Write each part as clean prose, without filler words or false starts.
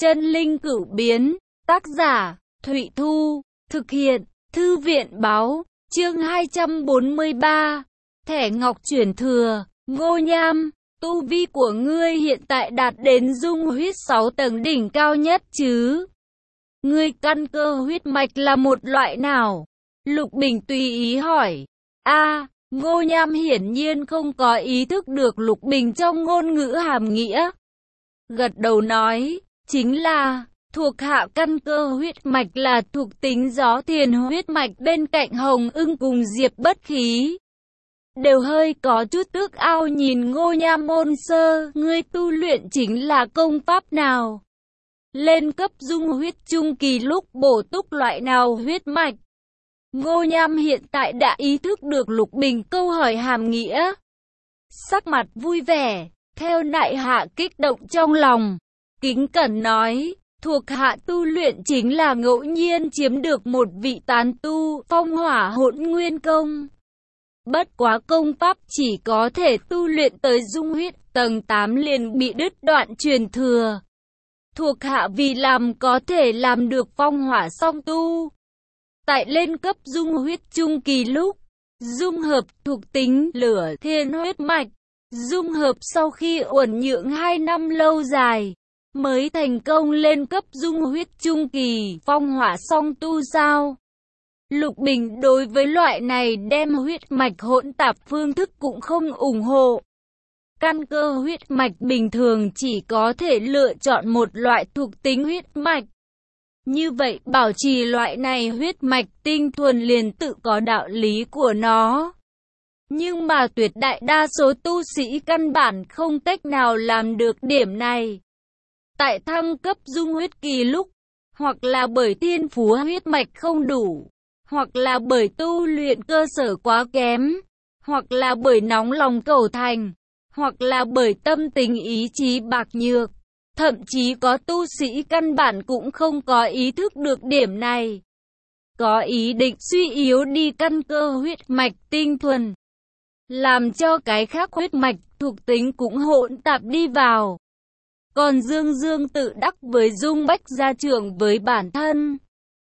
Chân linh cửu biến, tác giả, Thụy Thu, thực hiện, Thư viện báo, chương 243, thẻ ngọc chuyển thừa, Ngô Nham, tu vi của ngươi hiện tại đạt đến dung huyết 6 tầng đỉnh cao nhất chứ? Ngươi căn cơ huyết mạch là một loại nào? Lục Bình tùy ý hỏi. Ngô Nham hiển nhiên không có ý thức được Lục Bình trong ngôn ngữ hàm nghĩa. Gật đầu nói, chính là, thuộc hạ căn cơ huyết mạch là thuộc tính gió thiền huyết mạch, bên cạnh Hồng Ưng cùng Diệp Bất Khí đều hơi có chút ước ao nhìn Ngô Nham ôn sơ, ngươi tu luyện chính là công pháp nào? Lên cấp dung huyết trung kỳ lúc bổ túc loại nào huyết mạch? Ngô Nham hiện tại đã ý thức được Lục Bình câu hỏi hàm nghĩa. Sắc mặt vui vẻ, theo nại hạ kích động trong lòng, kính cẩn nói, thuộc hạ tu luyện chính là ngẫu nhiên chiếm được một vị tán tu, phong hỏa hỗn nguyên công. Bất quá công pháp chỉ có thể tu luyện tới dung huyết tầng 8 liền bị đứt đoạn truyền thừa. Thuộc hạ vì làm có thể làm được phong hỏa song tu. Tại lên cấp dung huyết trung kỳ lúc, dung hợp thuộc tính lửa thiên huyết mạch, dung hợp sau khi uẩn nhượng 2 năm lâu dài, mới thành công lên cấp dung huyết trung kỳ, phong hỏa song tu sao? Lục Bình đối với loại này đem huyết mạch hỗn tạp phương thức cũng không ủng hộ. Căn cơ huyết mạch bình thường chỉ có thể lựa chọn một loại thuộc tính huyết mạch. Như vậy bảo trì loại này huyết mạch tinh thuần liền tự có đạo lý của nó. Nhưng mà tuyệt đại đa số tu sĩ căn bản không cách nào làm được điểm này. Tại thăng cấp dung huyết kỳ lúc, hoặc là bởi thiên phú huyết mạch không đủ, hoặc là bởi tu luyện cơ sở quá kém, hoặc là bởi nóng lòng cầu thành, hoặc là bởi tâm tình ý chí bạc nhược. Thậm chí có tu sĩ căn bản cũng không có ý thức được điểm này. Có ý định suy yếu đi căn cơ huyết mạch tinh thuần, làm cho cái khác huyết mạch thuộc tính cũng hỗn tạp đi vào. Còn Dương Dương tự đắc với Dung Bách gia trưởng với bản thân.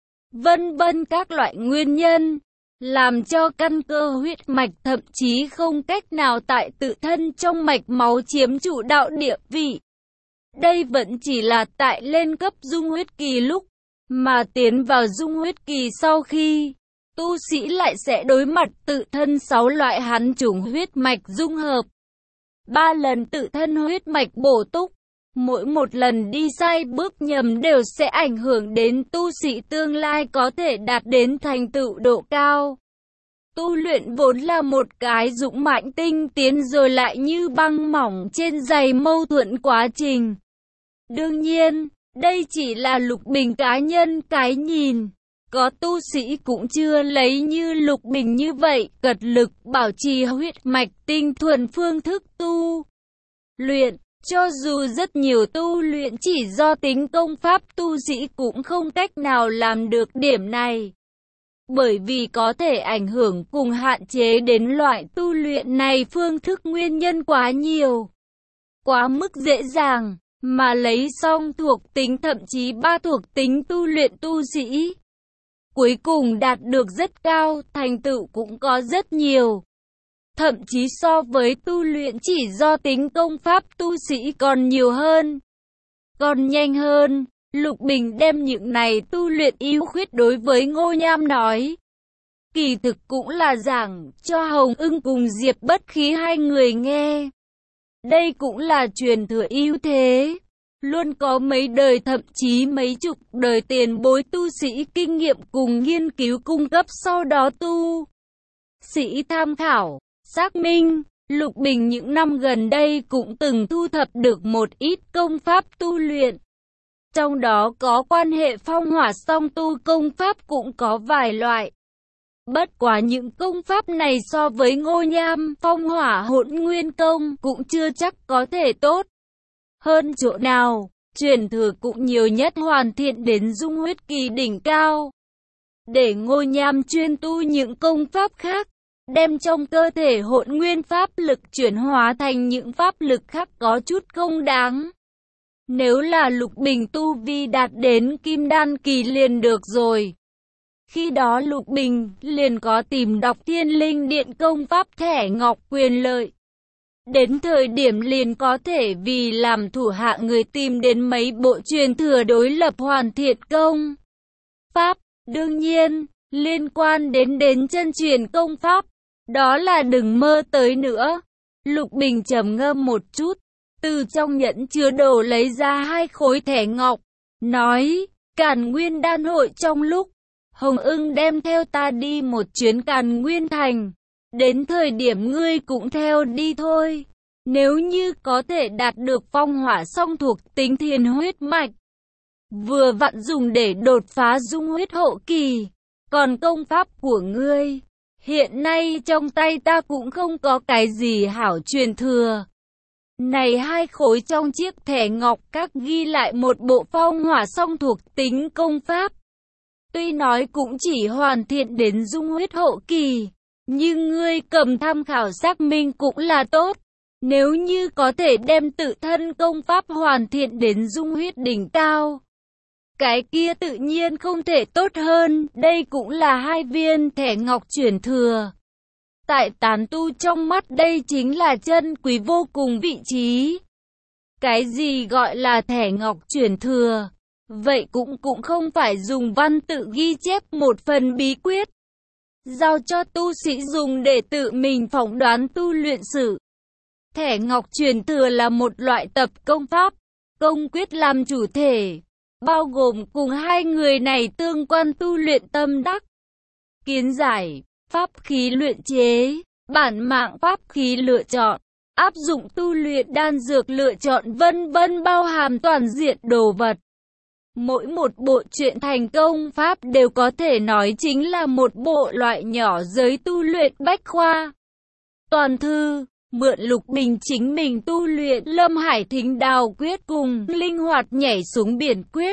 Vân vân các loại nguyên nhân, làm cho căn cơ huyết mạch thậm chí không cách nào tại tự thân trong mạch máu chiếm chủ đạo địa vị. Đây vẫn chỉ là tại lên cấp dung huyết kỳ lúc, mà tiến vào dung huyết kỳ sau khi, tu sĩ lại sẽ đối mặt tự thân 6 loại hắn chủng huyết mạch dung hợp. 3 lần tự thân huyết mạch bổ túc, mỗi một lần đi sai bước nhầm đều sẽ ảnh hưởng đến tu sĩ tương lai có thể đạt đến thành tựu độ cao. Tu luyện vốn là một cái dũng mãnh tinh tiến rồi lại như băng mỏng trên giày mâu thuẫn quá trình. Đương nhiên, đây chỉ là Lục Bình cá nhân cái nhìn. Có tu sĩ cũng chưa lấy như Lục Bình như vậy, cật lực bảo trì huyết mạch tinh thuần phương thức tu luyện. Cho dù rất nhiều tu luyện chỉ do tính công pháp tu sĩ cũng không cách nào làm được điểm này. Bởi vì có thể ảnh hưởng cùng hạn chế đến loại tu luyện này phương thức nguyên nhân quá nhiều. Quá mức dễ dàng, mà lấy xong thuộc tính thậm chí 3 thuộc tính tu luyện tu sĩ. Cuối cùng đạt được rất cao, thành tựu cũng có rất nhiều. Thậm chí so với tu luyện chỉ do tính công pháp tu sĩ còn nhiều hơn, còn nhanh hơn. Lục Bình đem những này tu luyện ưu khuyết đối với Ngô Nham nói. Kỳ thực cũng là giảng cho Hồng Ưng cùng Diệp Bất Khí hai người nghe. Đây cũng là truyền thừa ưu thế. Luôn có mấy đời thậm chí mấy chục đời tiền bối tu sĩ kinh nghiệm cùng nghiên cứu cung cấp sau đó tu sĩ tham khảo, xác minh. Lục Bình những năm gần đây cũng từng thu thập được một ít công pháp tu luyện. Trong đó có quan hệ phong hỏa song tu công pháp cũng có vài loại. Bất quá những công pháp này so với Ngô Nham phong hỏa hỗn nguyên công cũng chưa chắc có thể tốt hơn chỗ nào. Truyền thừa cũng nhiều nhất hoàn thiện đến dung huyết kỳ đỉnh cao. Để Ngô Nham chuyên tu những công pháp khác, đem trong cơ thể hỗn nguyên pháp lực chuyển hóa thành những pháp lực khác có chút không đáng. Nếu là Lục Bình tu vi đạt đến Kim Đan kỳ liền được rồi. Khi đó Lục Bình liền có tìm đọc Thiên Linh Điện công pháp thẻ ngọc quyền lợi. Đến thời điểm liền có thể vì làm thủ hạ người tìm đến mấy bộ truyền thừa đối lập hoàn thiện công pháp. Đương nhiên, liên quan đến chân truyền công pháp, đó là đừng mơ tới nữa. Lục Bình trầm ngâm một chút, từ trong nhẫn chứa đồ lấy ra 2 khối thẻ ngọc, nói, Càn Nguyên đan hội trong lúc, Hồng Ưng đem theo ta đi một chuyến Càn Nguyên thành, đến thời điểm ngươi cũng theo đi thôi. Nếu như có thể đạt được phong hỏa song thuộc tính thiên huyết mạch, vừa vặn dùng để đột phá dung huyết hậu kỳ. Còn công pháp của ngươi, hiện nay trong tay ta cũng không có cái gì hảo truyền thừa. Này 2 khối trong chiếc thẻ ngọc các ghi lại một bộ phong hỏa song thuộc tính công pháp. Tuy nói cũng chỉ hoàn thiện đến dung huyết hậu kỳ, nhưng ngươi cầm tham khảo xác minh cũng là tốt. Nếu như có thể đem tự thân công pháp hoàn thiện đến dung huyết đỉnh cao, cái kia tự nhiên không thể tốt hơn. Đây cũng là 2 viên thẻ ngọc chuyển thừa. Tại tán tu trong mắt đây chính là chân quý vô cùng vị trí. Cái gì gọi là thẻ ngọc chuyển thừa? Vậy cũng không phải dùng văn tự ghi chép một phần bí quyết, giao cho tu sĩ dùng để tự mình phỏng đoán tu luyện sự. Thẻ ngọc truyền thừa là một loại tập công pháp, công quyết làm chủ thể, bao gồm cùng 2 người này tương quan tu luyện tâm đắc, kiến giải, pháp khí luyện chế, bản mạng pháp khí lựa chọn, áp dụng tu luyện đan dược lựa chọn vân vân, bao hàm toàn diện đồ vật. Mỗi một bộ truyện thành công pháp đều có thể nói chính là một bộ loại nhỏ giới tu luyện bách khoa. Toàn thư, mượn Lục Bình chính mình tu luyện Lâm Hải Thính Đào quyết cùng linh hoạt nhảy xuống biển quyết.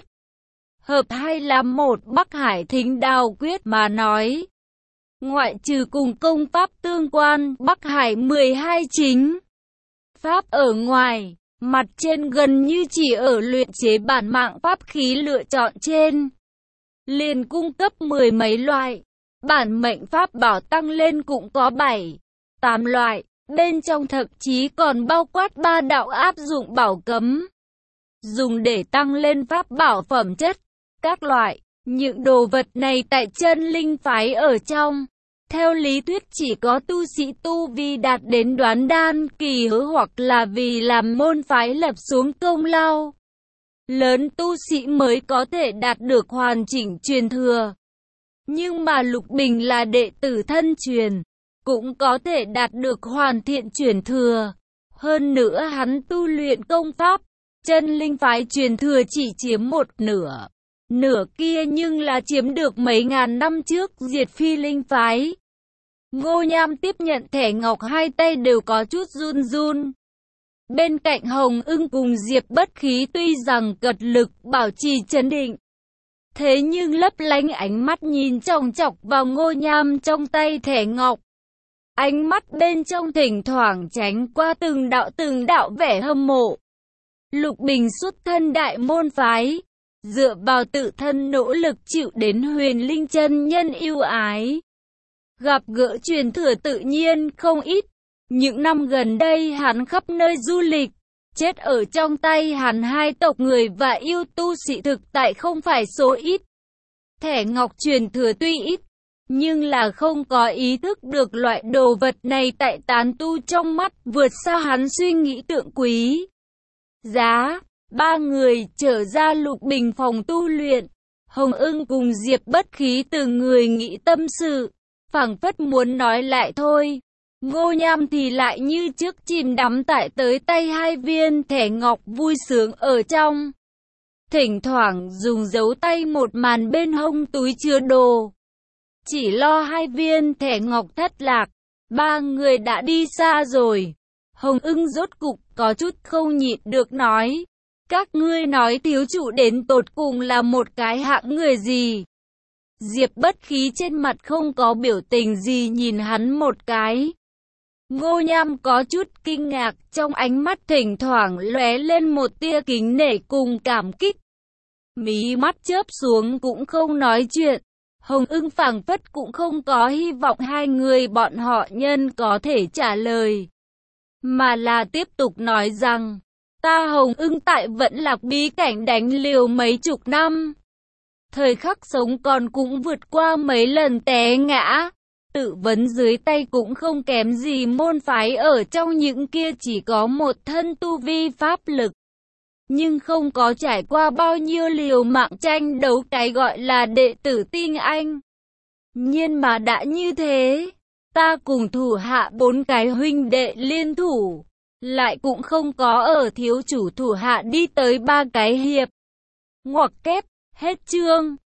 Hợp hay làm một Bắc Hải Thính Đào quyết mà nói. Ngoại trừ cùng công pháp tương quan Bắc Hải 12 chính pháp ở ngoài, mặt trên gần như chỉ ở luyện chế bản mạng pháp khí lựa chọn trên, liền cung cấp 10 mấy loại. Bản mệnh pháp bảo tăng lên cũng có 7, 8 loại, bên trong thậm chí còn bao quát 3 đạo áp dụng bảo cấm, dùng để tăng lên pháp bảo phẩm chất, các loại. Những đồ vật này tại chân linh phái ở trong, theo lý thuyết chỉ có tu sĩ tu vi đạt đến đoán đan kỳ hoặc là vì làm môn phái lập xuống công lao lớn tu sĩ mới có thể đạt được hoàn chỉnh truyền thừa. Nhưng mà Lục Bình là đệ tử thân truyền, cũng có thể đạt được hoàn thiện truyền thừa. Hơn nữa hắn tu luyện công pháp, chân linh phái truyền thừa chỉ chiếm một nửa. Nửa kia nhưng là chiếm được mấy ngàn năm trước diệt phi linh phái. Ngô Nham tiếp nhận thẻ ngọc 2 tay đều có chút run run. Bên cạnh Hồng Ưng cùng Diệp Bất Khí tuy rằng cật lực bảo trì trấn định, thế nhưng lấp lánh ánh mắt nhìn chòng chọc vào Ngô Nham trong tay thẻ ngọc. Ánh mắt bên trong thỉnh thoảng tránh qua từng đạo vẻ hâm mộ. Lục Bình xuất thân đại môn phái, dựa vào tự thân nỗ lực chịu đến Huyền Linh chân nhân ưu ái. Gặp gỡ truyền thừa tự nhiên không ít. Những năm gần đây hắn khắp nơi du lịch, chết ở trong tay hắn 2 tộc người và yêu tu sĩ thực tại không phải số ít. Thẻ ngọc truyền thừa tuy ít, nhưng là không có ý thức được loại đồ vật này tại tán tu trong mắt vượt xa hắn suy nghĩ tượng quý. Giá, 3 người trở ra Lục Bình phòng tu luyện, Hồng Ưng cùng Diệp Bất Khí từng người nghĩ tâm sự, phảng phất muốn nói lại thôi. Ngô Nham thì lại như trước chìm đắm tại tới tay 2 viên thẻ ngọc vui sướng ở trong. Thỉnh thoảng dùng dấu tay một màn bên hông túi chứa đồ. Chỉ lo 2 viên thẻ ngọc thất lạc, 3 người đã đi xa rồi. Hồng Ưng rốt cục có chút không nhịn được nói. Các ngươi nói thiếu chủ đến tột cùng là một cái hạng người gì? Diệp Bất Khí trên mặt không có biểu tình gì nhìn hắn một cái. Ngô Nham có chút kinh ngạc, trong ánh mắt thỉnh thoảng lóe lên một tia kính nể cùng cảm kích. Mí mắt chớp xuống cũng không nói chuyện. Hồng Ưng phảng phất cũng không có hy vọng hai người bọn họ nhân có thể trả lời, mà là tiếp tục nói rằng, ta Hồng Ưng tại Vẫn Lạc bí cảnh đánh liều mấy chục năm. Thời khắc sống còn cũng vượt qua mấy lần té ngã. Tự vấn dưới tay cũng không kém gì môn phái ở trong những kia chỉ có một thân tu vi pháp lực. Nhưng không có trải qua bao nhiêu liều mạng tranh đấu cái gọi là đệ tử tinh anh. Nhưng mà đã như thế, ta cùng thủ hạ 4 cái huynh đệ liên thủ, lại cũng không có ở thiếu chủ thủ hạ đi tới 3 cái hiệp. Ngoặc kép, hết chương.